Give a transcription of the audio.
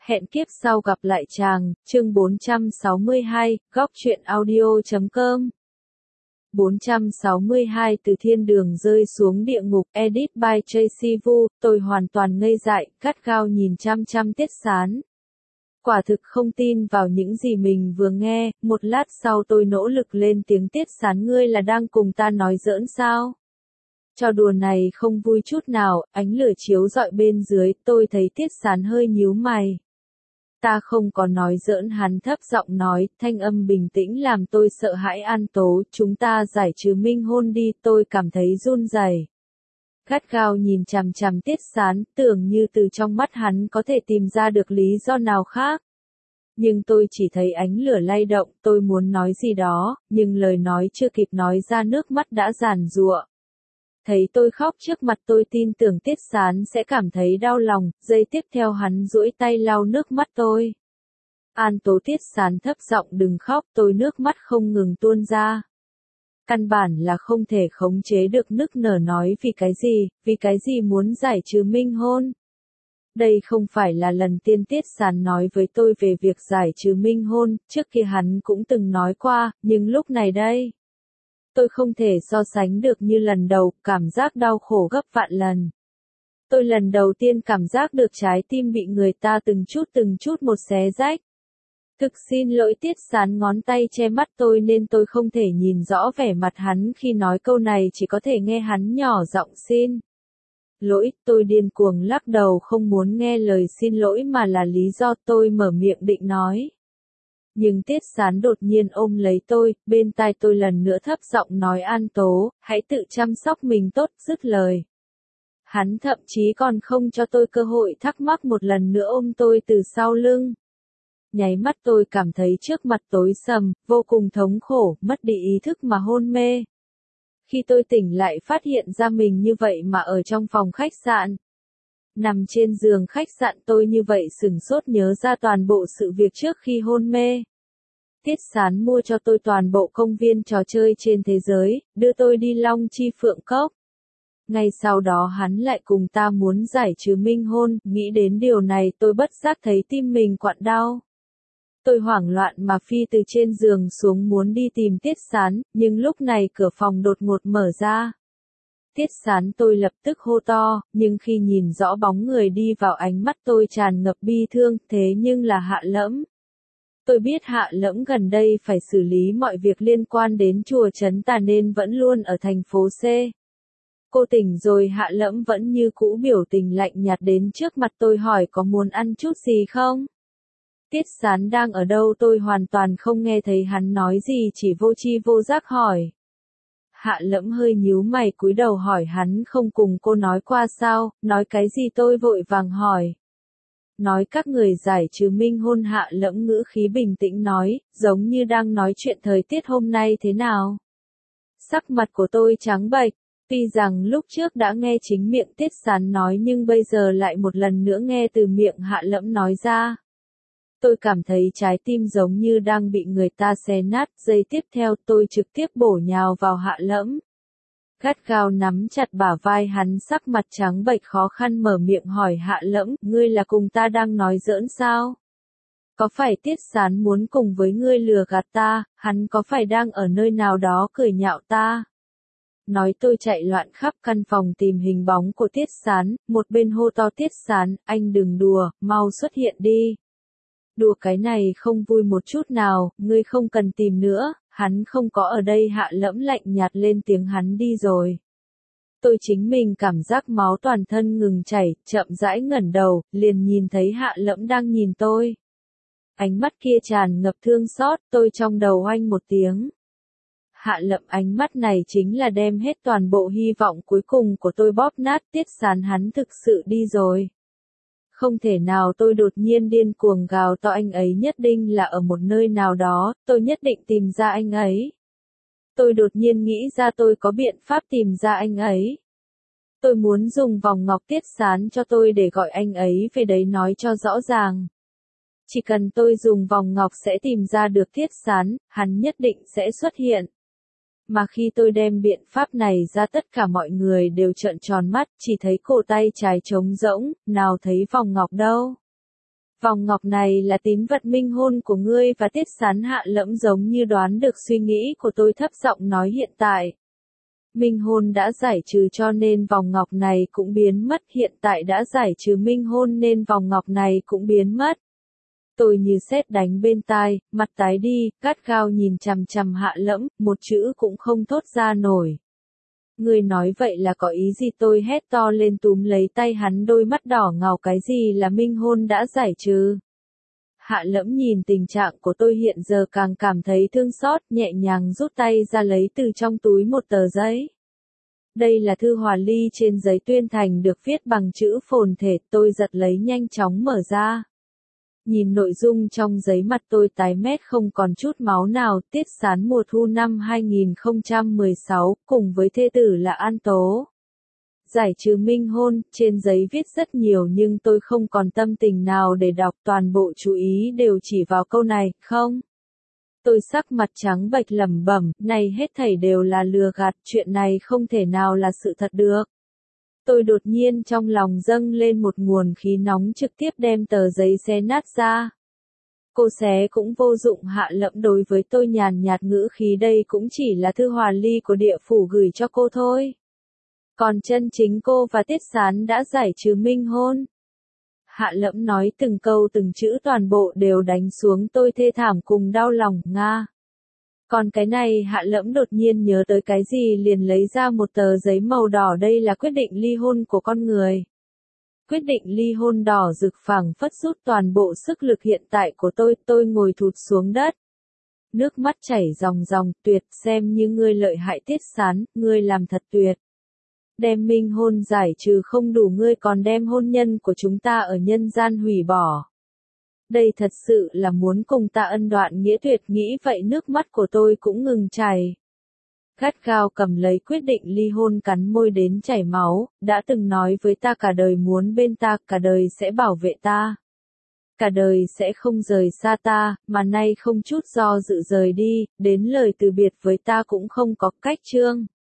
Hẹn kiếp sau gặp lại chàng, chương 462, góc truyện audio.com 462 Từ thiên đường rơi xuống địa ngục, edit by Tracy Vu, tôi hoàn toàn ngây dại, gắt gao nhìn chăm chăm Tiết Sán. Quả thực không tin vào những gì mình vừa nghe, một lát sau tôi nỗ lực lên tiếng Tiết Sán, ngươi là đang cùng ta nói giỡn sao? Trò đùa này không vui chút nào, ánh lửa chiếu rọi bên dưới, tôi thấy Tiết Sán hơi nhíu mày. Ta không có nói giỡn, hắn thấp giọng nói, thanh âm bình tĩnh làm tôi sợ hãi. An Tố, chúng ta giải trừ minh hôn đi, tôi cảm thấy run rẩy. Gắt gao nhìn chằm chằm Tiết Sán, tưởng như từ trong mắt hắn có thể tìm ra được lý do nào khác. Nhưng tôi chỉ thấy ánh lửa lay động, tôi muốn nói gì đó, nhưng lời nói chưa kịp nói ra nước mắt đã giàn giụa. Thấy tôi khóc trước mặt tôi tin tưởng Tiết Sán sẽ cảm thấy đau lòng, giây tiếp theo hắn duỗi tay lau nước mắt tôi. An Tố, Tiết Sán thấp giọng, đừng khóc, tôi nước mắt không ngừng tuôn ra. Căn bản là không thể khống chế được, nức nở nói vì cái gì muốn giải trừ minh hôn. Đây không phải là lần tiên Tiết Sán nói với tôi về việc giải trừ minh hôn, trước kia hắn cũng từng nói qua, nhưng lúc này đây. Tôi không thể so sánh được như lần đầu, cảm giác đau khổ gấp vạn lần. Tôi lần đầu tiên cảm giác được trái tim bị người ta từng chút một xé rách. Thực xin lỗi, Tiết Sán ngón tay che mắt tôi nên tôi không thể nhìn rõ vẻ mặt hắn khi nói câu này, chỉ có thể nghe hắn nhỏ giọng xin lỗi. Tôi điên cuồng lắc đầu, không muốn nghe lời xin lỗi mà là lý do. Tôi mở miệng định nói. Nhưng Tiết Sán đột nhiên ôm lấy tôi, bên tai tôi lần nữa thấp giọng nói, An Tố, hãy tự chăm sóc mình tốt, dứt lời. Hắn thậm chí còn không cho tôi cơ hội thắc mắc, một lần nữa ôm tôi từ sau lưng. Nháy mắt tôi cảm thấy trước mặt tối sầm, vô cùng thống khổ, mất đi ý thức mà hôn mê. Khi tôi tỉnh lại phát hiện ra mình như vậy mà ở trong phòng khách sạn. Nằm trên giường khách sạn, tôi như vậy sửng sốt nhớ ra toàn bộ sự việc trước khi hôn mê. Tiết Sán mua cho tôi toàn bộ công viên trò chơi trên thế giới, đưa tôi đi Long Chi Phượng Cốc. Ngay sau đó hắn lại cùng ta muốn giải trừ minh hôn, nghĩ đến điều này tôi bất giác thấy tim mình quặn đau. Tôi hoảng loạn mà phi từ trên giường xuống muốn đi tìm Tiết Sán, nhưng lúc này cửa phòng đột ngột mở ra. Tiết Sán, tôi lập tức hô to, nhưng khi nhìn rõ bóng người đi vào ánh mắt tôi tràn ngập bi thương, thế nhưng là Hạ Lẫm. Tôi biết Hạ Lẫm gần đây phải xử lý mọi việc liên quan đến chùa Trấn Tà nên vẫn luôn ở thành phố C. Cô tỉnh rồi? Hạ Lẫm vẫn như cũ biểu tình lạnh nhạt đến trước mặt tôi hỏi có muốn ăn chút gì không? Tiết Sán đang ở đâu? Tôi hoàn toàn không nghe thấy hắn nói gì, chỉ vô tri vô giác hỏi. Hạ Lẫm hơi nhíu mày cúi đầu hỏi, hắn không cùng cô nói qua sao? Nói cái gì? Tôi vội vàng hỏi. Nói các người giải trừ minh hôn. Hạ Lẫm ngữ khí bình tĩnh nói, giống như đang nói chuyện thời tiết hôm nay thế nào. Sắc mặt của tôi trắng bệch, tuy rằng lúc trước đã nghe chính miệng Tiết Sán nói nhưng bây giờ lại một lần nữa nghe từ miệng Hạ Lẫm nói ra. Tôi cảm thấy trái tim giống như đang bị người ta xé nát, giây tiếp theo tôi trực tiếp bổ nhào vào Hạ Lẫm. Gắt gao nắm chặt bả vai hắn, sắc mặt trắng bệch khó khăn mở miệng hỏi, Hạ Lẫm, ngươi là cùng ta đang nói giỡn sao? Có phải Tiết Sán muốn cùng với ngươi lừa gạt ta, hắn có phải đang ở nơi nào đó cười nhạo ta? Nói tôi chạy loạn khắp căn phòng tìm hình bóng của Tiết Sán, một bên hô to, Tiết Sán, anh đừng đùa, mau xuất hiện đi. Đùa cái này không vui một chút nào, ngươi không cần tìm nữa, hắn không có ở đây. Hạ Lẫm lạnh nhạt lên tiếng, hắn đi rồi. Tôi chính mình cảm giác máu toàn thân ngừng chảy, chậm rãi ngẩng đầu, liền nhìn thấy Hạ Lẫm đang nhìn tôi. Ánh mắt kia tràn ngập thương xót, tôi trong đầu oanh một tiếng. Hạ Lẫm, ánh mắt này chính là đem hết toàn bộ hy vọng cuối cùng của tôi bóp nát. Tiết Sán, hắn thực sự đi rồi. Không thể nào, tôi đột nhiên điên cuồng gào to, anh ấy nhất định là ở một nơi nào đó, tôi nhất định tìm ra anh ấy. Tôi đột nhiên nghĩ ra tôi có biện pháp tìm ra anh ấy. Tôi muốn dùng vòng ngọc Tiết Sán cho tôi để gọi anh ấy về đấy, nói cho rõ ràng. Chỉ cần tôi dùng vòng ngọc sẽ tìm ra được Tiết Sán, hắn nhất định sẽ xuất hiện. Mà khi tôi đem biện pháp này ra tất cả mọi người đều trợn tròn mắt, chỉ thấy cổ tay trái trống rỗng, nào thấy vòng ngọc đâu. Vòng ngọc này là tín vật minh hôn của ngươi và Tiết Sán. Hạ Lẫm giống như đoán được suy nghĩ của tôi, thấp giọng nói hiện tại. Minh hôn đã giải trừ cho nên vòng ngọc này cũng biến mất, hiện tại đã giải trừ minh hôn nên vòng ngọc này cũng biến mất. Tôi như sét đánh bên tai, mặt tái đi, gắt gao nhìn chằm chằm Hạ Lẫm, một chữ cũng không thốt ra nổi. Ngươi nói vậy là có ý gì? Tôi hét to lên túm lấy tay hắn, đôi mắt đỏ ngầu. Cái gì là minh hôn đã giải trừ? Hạ Lẫm nhìn tình trạng của tôi hiện giờ càng cảm thấy thương xót, nhẹ nhàng rút tay ra lấy từ trong túi một tờ giấy. Đây là thư hòa ly trên giấy tuyên thành được viết bằng chữ phồn thể, tôi giật lấy nhanh chóng mở ra. Nhìn nội dung trong giấy mặt tôi tái mét không còn chút máu nào. Tiết Sán mùa thu năm 2016, cùng với thê tử là An Tố. Giải trừ minh hôn, trên giấy viết rất nhiều nhưng tôi không còn tâm tình nào để đọc, toàn bộ chú ý đều chỉ vào câu này, không. Tôi sắc mặt trắng bệch lẩm bẩm, này hết thảy đều là lừa gạt, chuyện này không thể nào là sự thật được. Tôi đột nhiên trong lòng dâng lên một nguồn khí nóng, trực tiếp đem tờ giấy xé nát ra. Cô xé cũng vô dụng. Hạ Lẫm đối với tôi nhàn nhạt ngữ khí, đây cũng chỉ là thư hòa ly của địa phủ gửi cho cô thôi. Còn chân chính cô và Tiết Sán đã giải trừ minh hôn. Hạ Lẫm nói từng câu từng chữ, toàn bộ đều đánh xuống tôi thê thảm cùng đau lòng. Nga. Còn cái này? Hạ Lẫm đột nhiên nhớ tới cái gì liền lấy ra một tờ giấy màu đỏ, đây là quyết định ly hôn của con người. Quyết định ly hôn đỏ rực phảng phất rút toàn bộ sức lực hiện tại của tôi ngồi thụt xuống đất. Nước mắt chảy ròng ròng, tuyệt, xem như ngươi lợi hại Tiết Sán, ngươi làm thật tuyệt. Đem minh hôn giải trừ không đủ, ngươi còn đem hôn nhân của chúng ta ở nhân gian hủy bỏ. Đây thật sự là muốn cùng ta ân đoạn nghĩa tuyệt, nghĩ vậy nước mắt của tôi cũng ngừng chảy. Gắt gao cầm lấy quyết định ly hôn, cắn môi đến chảy máu, đã từng nói với ta cả đời muốn bên ta, cả đời sẽ bảo vệ ta. Cả đời sẽ không rời xa ta, mà nay không chút do dự rời đi, đến lời từ biệt với ta cũng không có cách chương.